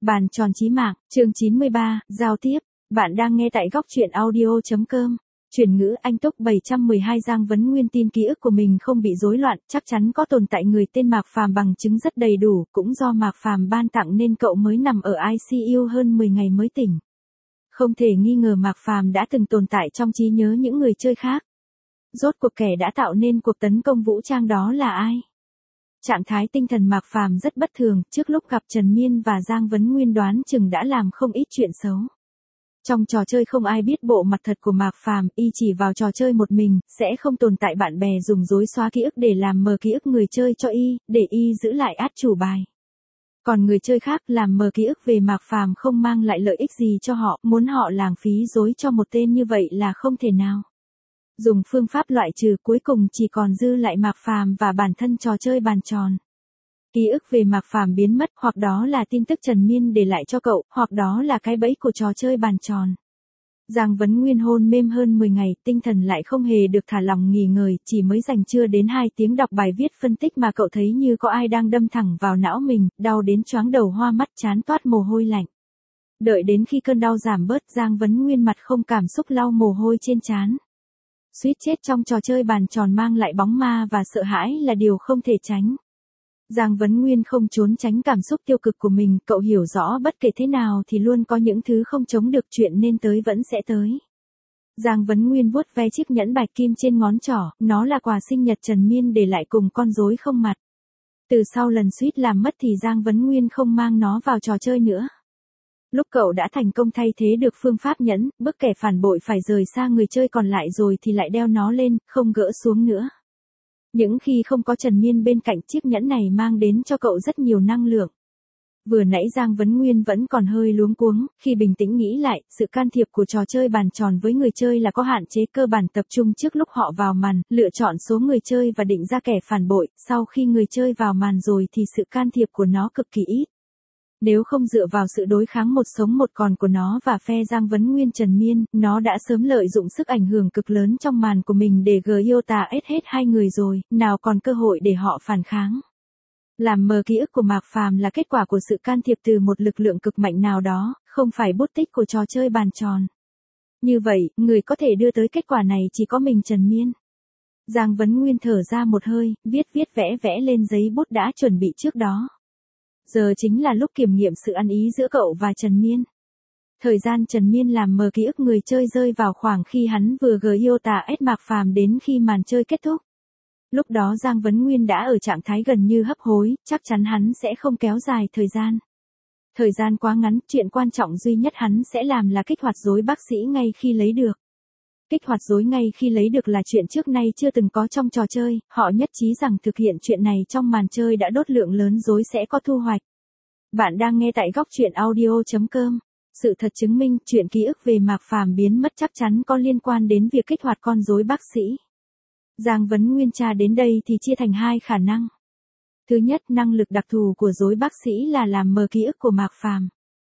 Bàn tròn chí mạng, chương 93, giao tiếp. Bạn đang nghe tại góc truyện audio.com. Chuyển ngữ Anh Túc 712 Giang Vấn Nguyên tin ký ức của mình không bị rối loạn, chắc chắn có tồn tại người tên Mạc Phàm bằng chứng rất đầy đủ, cũng do Mạc Phàm ban tặng nên cậu mới nằm ở ICU hơn 10 ngày mới tỉnh. Không thể nghi ngờ Mạc Phàm đã từng tồn tại trong trí nhớ những người chơi khác. Rốt cuộc kẻ đã tạo nên cuộc tấn công vũ trang đó là ai? Trạng thái tinh thần Mạc Phàm rất bất thường, trước lúc gặp Trần Miên và Giang Vấn Nguyên đoán chừng đã làm không ít chuyện xấu. Trong trò chơi không ai biết bộ mặt thật của Mạc Phàm, y chỉ vào trò chơi một mình, sẽ không tồn tại bạn bè dùng dối xóa ký ức để làm mờ ký ức người chơi cho y, để y giữ lại át chủ bài. Còn người chơi khác làm mờ ký ức về Mạc Phàm không mang lại lợi ích gì cho họ, muốn họ lãng phí dối cho một tên như vậy là không thể nào. Dùng phương pháp loại trừ cuối cùng chỉ còn dư lại Mạc Phàm và bản thân trò chơi bàn tròn. Ký ức về Mạc Phàm biến mất, hoặc đó là tin tức Trần Miên để lại cho cậu, hoặc đó là cái bẫy của trò chơi bàn tròn. Giang Vấn Nguyên hôn mê hơn 10 ngày, tinh thần lại không hề được thả lỏng nghỉ ngơi, chỉ mới dành chưa đến 2 tiếng đọc bài viết phân tích mà cậu thấy như có ai đang đâm thẳng vào não mình, đau đến choáng đầu hoa mắt chán toát mồ hôi lạnh. Đợi đến khi cơn đau giảm bớt, Giang Vấn Nguyên mặt không cảm xúc lau mồ hôi trên trán. Suýt chết trong trò chơi bàn tròn mang lại bóng ma và sợ hãi là điều không thể tránh. Giang Vấn Nguyên không trốn tránh cảm xúc tiêu cực của mình, cậu hiểu rõ bất kể thế nào thì luôn có những thứ không chống được, chuyện nên tới vẫn sẽ tới. Giang Vấn Nguyên vuốt ve chiếc nhẫn bạch kim trên ngón trỏ, nó là quà sinh nhật Trần Miên để lại cùng con rối không mặt. Từ sau lần suýt làm mất thì Giang Vấn Nguyên không mang nó vào trò chơi nữa. Lúc cậu đã thành công thay thế được phương pháp nhẫn, bức kẻ phản bội phải rời xa người chơi còn lại rồi thì lại đeo nó lên, không gỡ xuống nữa. Những khi không có Trần Miên bên cạnh, chiếc nhẫn này mang đến cho cậu rất nhiều năng lượng. Vừa nãy Giang Vấn Nguyên vẫn còn hơi luống cuống, khi bình tĩnh nghĩ lại, sự can thiệp của trò chơi bàn tròn với người chơi là có hạn chế, cơ bản tập trung trước lúc họ vào màn, lựa chọn số người chơi và định ra kẻ phản bội, sau khi người chơi vào màn rồi thì sự can thiệp của nó cực kỳ ít. Nếu không dựa vào sự đối kháng một sống một còn của nó và phe Giang Vấn Nguyên Trần Miên, nó đã sớm lợi dụng sức ảnh hưởng cực lớn trong màn của mình để Gyota hết hai người rồi, nào còn cơ hội để họ phản kháng. Làm mờ ký ức của Mạc Phàm là kết quả của sự can thiệp từ một lực lượng cực mạnh nào đó, không phải bút tích của trò chơi bàn tròn. Như vậy, người có thể đưa tới kết quả này chỉ có mình Trần Miên. Giang Vấn Nguyên thở ra một hơi, viết vẽ lên giấy bút đã chuẩn bị trước đó. Giờ chính là lúc kiểm nghiệm sự ăn ý giữa cậu và Trần Miên. Thời gian Trần Miên làm mờ ký ức người chơi rơi vào khoảng khi hắn vừa Gyota Mạc Phàm đến khi màn chơi kết thúc. Lúc đó Giang Vấn Nguyên đã ở trạng thái gần như hấp hối, chắc chắn hắn sẽ không kéo dài thời gian. Thời gian quá ngắn, chuyện quan trọng duy nhất hắn sẽ làm là kích hoạt rối bác sĩ ngay khi lấy được. Kích hoạt rối ngay khi lấy được là chuyện trước nay chưa từng có trong trò chơi, họ nhất trí rằng thực hiện chuyện này trong màn chơi đã đốt lượng lớn rối sẽ có thu hoạch. Bạn đang nghe tại góc truyện audio.com. Sự thật chứng minh chuyện ký ức về Mạc Phàm biến mất chắc chắn có liên quan đến việc kích hoạt con rối bác sĩ. Giang Vấn Nguyên tra đến đây thì chia thành 2 khả năng. Thứ nhất, năng lực đặc thù của rối bác sĩ là làm mờ ký ức của Mạc Phàm.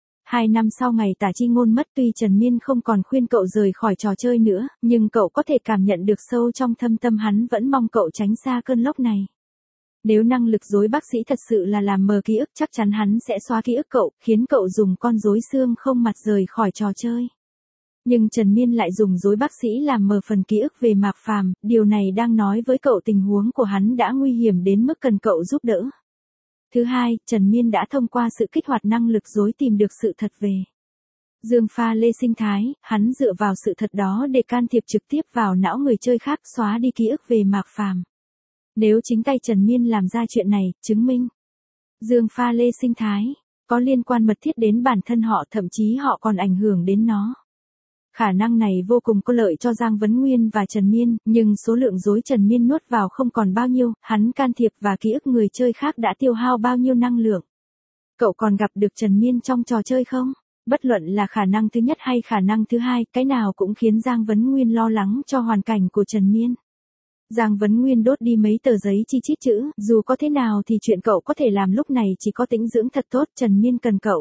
2 năm sau ngày Tả Chi Ngôn mất, tuy Trần Miên không còn khuyên cậu rời khỏi trò chơi nữa, nhưng cậu có thể cảm nhận được sâu trong thâm tâm hắn vẫn mong cậu tránh xa cơn lốc này. Nếu năng lực rối bác sĩ thật sự là làm mờ ký ức, chắc chắn hắn sẽ xóa ký ức cậu, khiến cậu dùng con rối xương không mặt rời khỏi trò chơi. Nhưng Trần Miên lại dùng rối bác sĩ làm mờ phần ký ức về Mạc Phàm, điều này đang nói với cậu tình huống của hắn đã nguy hiểm đến mức cần cậu giúp đỡ. Thứ hai, Trần Miên đã thông qua sự kích hoạt năng lực rối tìm được sự thật về Dương Pha Lê sinh thái, hắn dựa vào sự thật đó để can thiệp trực tiếp vào não người chơi khác, xóa đi ký ức về Mạc Phàm. Nếu chính tay Trần Miên làm ra chuyện này, chứng minh Dương Pha Lê sinh thái có liên quan mật thiết đến bản thân họ, thậm chí họ còn ảnh hưởng đến nó. Khả năng này vô cùng có lợi cho Giang Vấn Nguyên và Trần Miên, nhưng số lượng rối Trần Miên nuốt vào không còn bao nhiêu, hắn can thiệp và ký ức người chơi khác đã tiêu hao bao nhiêu năng lượng. Cậu còn gặp được Trần Miên trong trò chơi không? Bất luận là khả năng thứ nhất hay khả năng thứ hai, cái nào cũng khiến Giang Vấn Nguyên lo lắng cho hoàn cảnh của Trần Miên. Giang Vấn Nguyên đốt đi mấy tờ giấy chi chít chữ, dù có thế nào thì chuyện cậu có thể làm lúc này chỉ có tĩnh dưỡng thật tốt, Trần Miên cần cậu.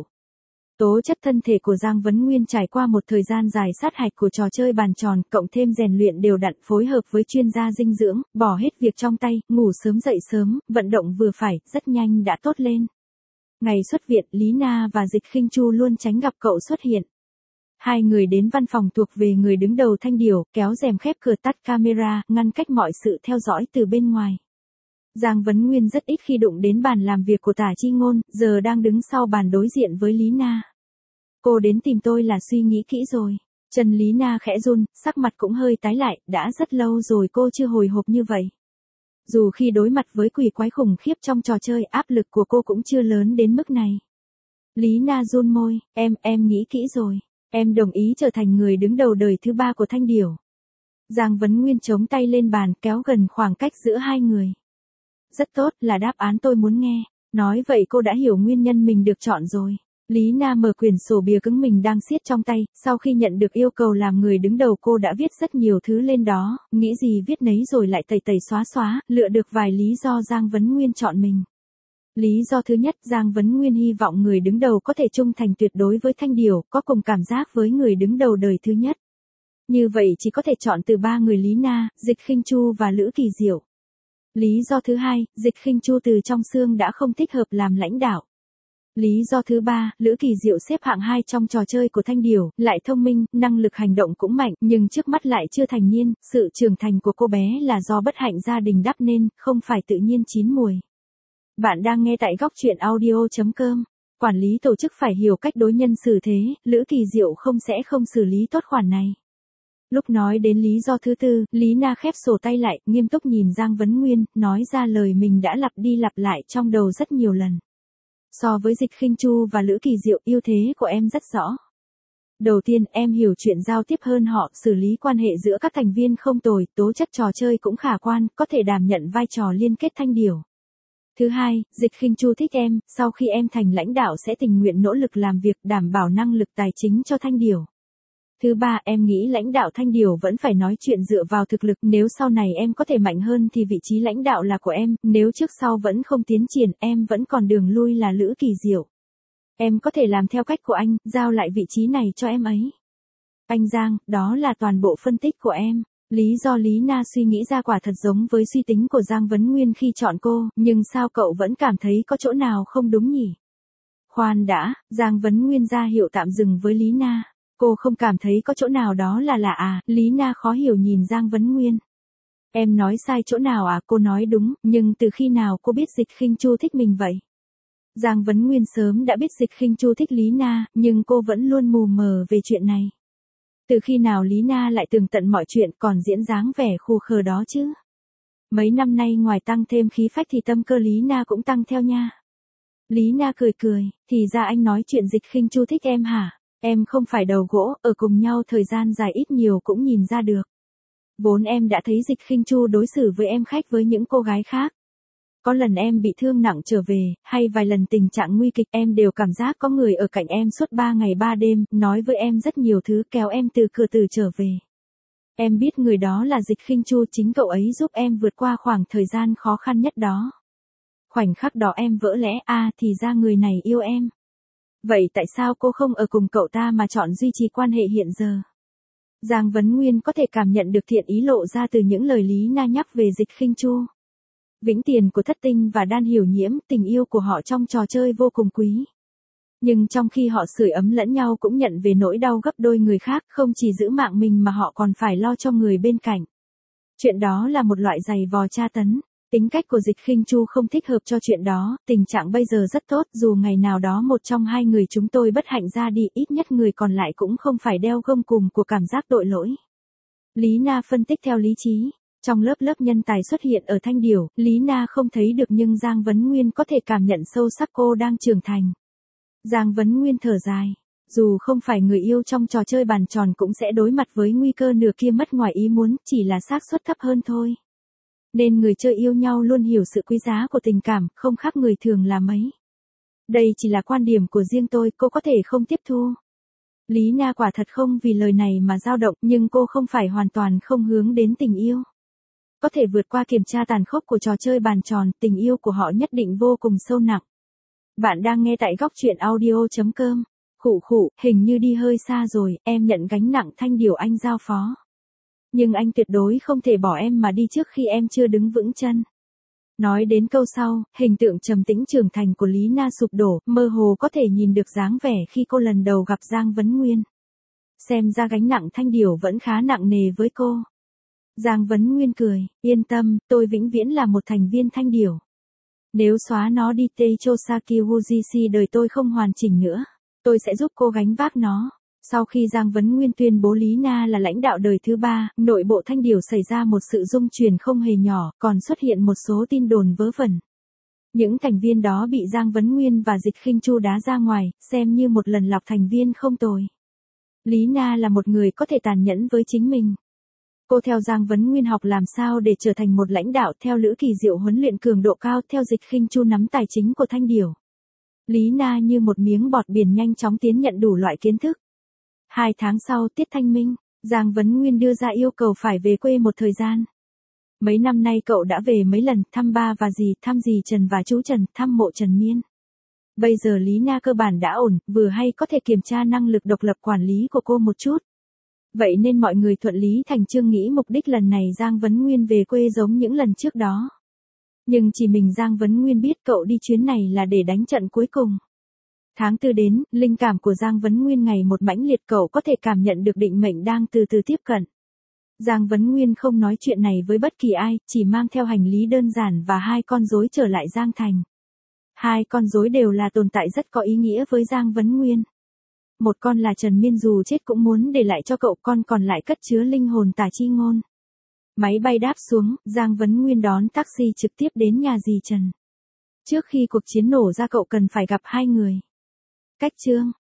Tố chất thân thể của Giang Vấn Nguyên trải qua một thời gian dài sát hạch của trò chơi bàn tròn, cộng thêm rèn luyện đều đặn, phối hợp với chuyên gia dinh dưỡng, bỏ hết việc trong tay, ngủ sớm dậy sớm, vận động vừa phải, rất nhanh đã tốt lên. Ngày xuất viện, Lý Na và Dịch Khinh Chu luôn tránh gặp cậu xuất hiện. Hai người đến văn phòng thuộc về người đứng đầu Thanh Điểu, kéo rèm khép cửa tắt camera, ngăn cách mọi sự theo dõi từ bên ngoài. Giang Vấn Nguyên rất ít khi đụng đến bàn làm việc của Tả Chi Ngôn, giờ đang đứng sau bàn đối diện với Lý Na. Cô đến tìm tôi là suy nghĩ kỹ rồi. Chân Lý Na khẽ run, sắc mặt cũng hơi tái lại, đã rất lâu rồi cô chưa hồi hộp như vậy. Dù khi đối mặt với quỷ quái khủng khiếp trong trò chơi, áp lực của cô cũng chưa lớn đến mức này. Lý Na run môi, em nghĩ kỹ rồi. Em đồng ý trở thành người đứng đầu đời thứ 3 của Thanh Điểu. Giang Vấn Nguyên chống tay lên bàn, kéo gần khoảng cách giữa hai người. Rất tốt, là đáp án tôi muốn nghe. Nói vậy cô đã hiểu nguyên nhân mình được chọn rồi. Lý Na mở quyển sổ bìa cứng mình đang siết trong tay, sau khi nhận được yêu cầu làm người đứng đầu cô đã viết rất nhiều thứ lên đó, nghĩ gì viết nấy rồi lại tẩy tẩy xóa xóa, lựa được vài lý do Giang Vấn Nguyên chọn mình. Lý do thứ nhất, Giang Vấn Nguyên hy vọng người đứng đầu có thể trung thành tuyệt đối với Thanh Điểu, có cùng cảm giác với người đứng đầu đời thứ nhất. Như vậy chỉ có thể chọn từ 3 người Lý Na, Dịch Khinh Chu và Lữ Kỳ Diệu. Lý do thứ hai, Dịch Khinh Chu từ trong xương đã không thích hợp làm lãnh đạo. Lý do thứ ba, Lữ Kỳ Diệu xếp hạng 2 trong trò chơi của Thanh Điểu, lại thông minh, năng lực hành động cũng mạnh, nhưng trước mắt lại chưa thành niên, sự trưởng thành của cô bé là do bất hạnh gia đình đắp nên, không phải tự nhiên chín mùi. Bạn đang nghe tại góc truyện audio.com. Quản lý tổ chức phải hiểu cách đối nhân xử thế, Lữ Kỳ Diệu sẽ không xử lý tốt khoản này. Lúc nói đến lý do thứ tư, Lý Na khép sổ tay lại, nghiêm túc nhìn Giang Vấn Nguyên, nói ra lời mình đã lặp đi lặp lại trong đầu rất nhiều lần. So với Dịch Khinh Chu và Lữ Kỳ Diệu, ưu thế của em rất rõ. Đầu tiên, em hiểu chuyện giao tiếp hơn họ, xử lý quan hệ giữa các thành viên không tồi, tố chất trò chơi cũng khả quan, có thể đảm nhận vai trò liên kết Thanh Điểu. Thứ hai, Dịch Khinh Chu thích em, sau khi em thành lãnh đạo sẽ tình nguyện nỗ lực làm việc đảm bảo năng lực tài chính cho Thanh Điểu. Thứ ba, em nghĩ lãnh đạo Thanh Điểu vẫn phải nói chuyện dựa vào thực lực, nếu sau này em có thể mạnh hơn thì vị trí lãnh đạo là của em, nếu trước sau vẫn không tiến triển, em vẫn còn đường lui là Lữ Kỳ Diệu. Em có thể làm theo cách của anh, giao lại vị trí này cho em ấy. Anh Giang, đó là toàn bộ phân tích của em. Lý do Lý Na suy nghĩ ra quả thật giống với suy tính của Giang Vấn Nguyên khi chọn cô, nhưng sao cậu vẫn cảm thấy có chỗ nào không đúng nhỉ? Khoan đã, Giang Vấn Nguyên ra hiệu tạm dừng với Lý Na. Cô không cảm thấy có chỗ nào đó là lạ à? Lý Na khó hiểu nhìn Giang Vấn Nguyên. Em nói sai chỗ nào à? Cô nói đúng, nhưng từ khi nào cô biết Dịch Khinh Chu thích mình vậy? Giang Vấn Nguyên sớm đã biết Dịch Khinh Chu thích Lý Na, nhưng cô vẫn luôn mù mờ về chuyện này. Từ khi nào Lý Na lại tường tận mọi chuyện còn diễn dáng vẻ khù khờ đó chứ? Mấy năm nay ngoài tăng thêm khí phách thì tâm cơ Lý Na cũng tăng theo nha. Lý Na cười cười, thì ra anh nói chuyện Dịch Khinh Chu thích em hả? Em không phải đầu gỗ, ở cùng nhau thời gian dài ít nhiều cũng nhìn ra được. Vốn em đã thấy Dịch Khinh Chu đối xử với em khác với những cô gái khác. Có lần em bị thương nặng trở về, hay vài lần tình trạng nguy kịch em đều cảm giác có người ở cạnh em suốt 3 ngày 3 đêm, nói với em rất nhiều thứ kéo em từ cửa tử trở về. Em biết người đó là Dịch Khinh Chu, chính cậu ấy giúp em vượt qua khoảng thời gian khó khăn nhất đó. Khoảnh khắc đó em vỡ lẽ, thì ra người này yêu em. Vậy tại sao cô không ở cùng cậu ta mà chọn duy trì quan hệ hiện giờ? Giang Vấn Nguyên có thể cảm nhận được thiện ý lộ ra từ những lời Lý Na nhắc về Dịch Khinh Chu. Vĩnh tiền của Thất Tinh và Đan Hiểu Nhiễm, tình yêu của họ trong trò chơi vô cùng quý. Nhưng trong khi họ sưởi ấm lẫn nhau cũng nhận về nỗi đau gấp đôi người khác, không chỉ giữ mạng mình mà họ còn phải lo cho người bên cạnh. Chuyện đó là một loại giày vò tra tấn. Tính cách của Dịch Khinh Chu không thích hợp cho chuyện đó, tình trạng bây giờ rất tốt, dù ngày nào đó một trong hai người chúng tôi bất hạnh ra đi, ít nhất người còn lại cũng không phải đeo gông cùm của cảm giác tội lỗi. Lý Na phân tích theo lý trí. Trong lớp nhân tài xuất hiện ở Thanh Điểu, Lý Na không thấy được nhưng Giang Vấn Nguyên có thể cảm nhận sâu sắc cô đang trưởng thành. Giang Vấn Nguyên thở dài. Dù không phải người yêu trong trò chơi bàn tròn cũng sẽ đối mặt với nguy cơ nửa kia mất ngoài ý muốn, chỉ là xác suất thấp hơn thôi. Nên người chơi yêu nhau luôn hiểu sự quý giá của tình cảm, không khác người thường là mấy. Đây chỉ là quan điểm của riêng tôi, cô có thể không tiếp thu. Lý Na quả thật không vì lời này mà dao động, nhưng cô không phải hoàn toàn không hướng đến tình yêu. Có thể vượt qua kiểm tra tàn khốc của trò chơi bàn tròn, tình yêu của họ nhất định vô cùng sâu nặng. Bạn đang nghe tại góc truyện audio.com. Khụ, hình như đi hơi xa rồi, em nhận gánh nặng Thanh Điểu anh giao phó. Nhưng anh tuyệt đối không thể bỏ em mà đi trước khi em chưa đứng vững chân. Nói đến câu sau, hình tượng trầm tĩnh trưởng thành của Lý Na sụp đổ, mơ hồ có thể nhìn được dáng vẻ khi cô lần đầu gặp Giang Vấn Nguyên. Xem ra gánh nặng Thanh Điểu vẫn khá nặng nề với cô. Giang Vấn Nguyên cười, yên tâm, tôi vĩnh viễn là một thành viên Thanh Điểu. Nếu xóa nó đi Teichosaki Wujishi đời tôi không hoàn chỉnh nữa, tôi sẽ giúp cô gánh vác nó. Sau khi Giang Vấn Nguyên tuyên bố Lý Na là lãnh đạo đời thứ 3, nội bộ Thanh Điểu xảy ra một sự rung chuyển không hề nhỏ, còn xuất hiện một số tin đồn vớ vẩn. Những thành viên đó bị Giang Vấn Nguyên và Dịch Khinh Chu đá ra ngoài, xem như một lần lọc thành viên không tồi. Lý Na là một người có thể tàn nhẫn với chính mình. Cô theo Giang Vấn Nguyên học làm sao để trở thành một lãnh đạo, theo Lữ Kỳ Diệu huấn luyện cường độ cao, theo Dịch Khinh Chu nắm tài chính của Thanh Điểu. Lý Na như một miếng bọt biển nhanh chóng tiến nhận đủ loại kiến thức. 2 tháng sau tiết thanh minh, Giang Vấn Nguyên đưa ra yêu cầu phải về quê một thời gian. Mấy năm nay cậu đã về mấy lần, thăm ba và dì, thăm dì Trần và chú Trần, thăm mộ Trần Miên. Bây giờ Lý Na cơ bản đã ổn, vừa hay có thể kiểm tra năng lực độc lập quản lý của cô một chút. Vậy nên mọi người thuận lý thành chương nghĩ mục đích lần này Giang Vấn Nguyên về quê giống những lần trước đó. Nhưng chỉ mình Giang Vấn Nguyên biết cậu đi chuyến này là để đánh trận cuối cùng. Tháng 4 đến, linh cảm của Giang Vấn Nguyên ngày một mãnh liệt, cậu có thể cảm nhận được định mệnh đang từ từ tiếp cận. Giang Vấn Nguyên không nói chuyện này với bất kỳ ai, chỉ mang theo hành lý đơn giản và 2 con rối trở lại Giang Thành. 2 con rối đều là tồn tại rất có ý nghĩa với Giang Vấn Nguyên. Một con là Trần Miên dù chết cũng muốn để lại cho cậu, con còn lại cất chứa linh hồn Tả Chi Ngôn. Máy bay đáp xuống, Giang Vấn Nguyên đón taxi trực tiếp đến nhà dì Trần. Trước khi cuộc chiến nổ ra cậu cần phải gặp 2 người. Cách chương